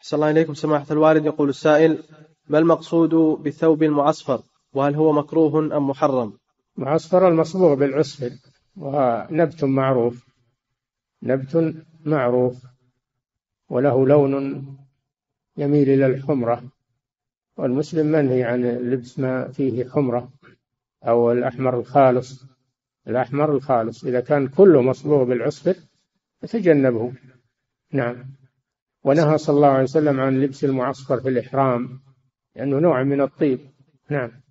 صلى الله عليكم سماحة الوالد. يقول السائل: ما المقصود بالثوب المعصفر، وهل هو مكروه أم محرم؟ معصفر المصبوغ بالعصفر، ونبت معروف، نبت معروف وله لون يميل إلى الحمرة، والمسلم منهي عن لبس ما فيه حمرة أو الأحمر الخالص. الأحمر الخالص إذا كان كله مصبوغ بالعصفر فتجنبه. نعم. ونهى صلى الله عليه وسلم عن لبس المعصفر في الإحرام لأنه نوع من الطيب. نعم.